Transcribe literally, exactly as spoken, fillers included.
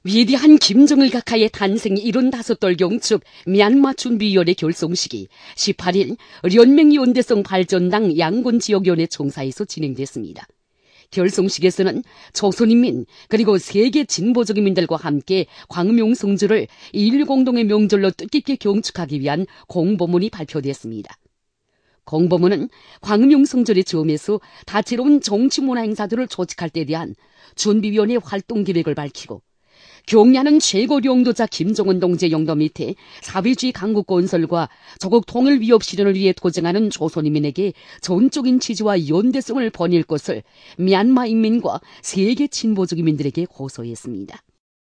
위대한 김정일 각하의 탄생이 일흔다섯 돌 경축 미얀마 준비위원회 결성식이 십팔 일 연맹연대성 발전당 양곤지역위원회 총사에서 진행됐습니다. 결성식에서는 조선인민 그리고 세계 진보적인민들과 함께 광명성주를 일공동의 명절로 뜻깊게 경축하기 위한 공보문이 발표됐습니다. 공보문은 광명성절의 즈음에서 다채로운 정치문화 행사들을 조직할 때 대한 준비위원회 활동 계획을 밝히고 경야는 최고領導자 김정은 동지의 영도 밑에 사회주의 강국 건설과 조국 통일 위협 실현을 위해 도쟁하는 조선인민에게 전적인 지지와 연대성을 보낼 것을 미얀마 인민과 세계 진보적 인민들에게 호소했습니다.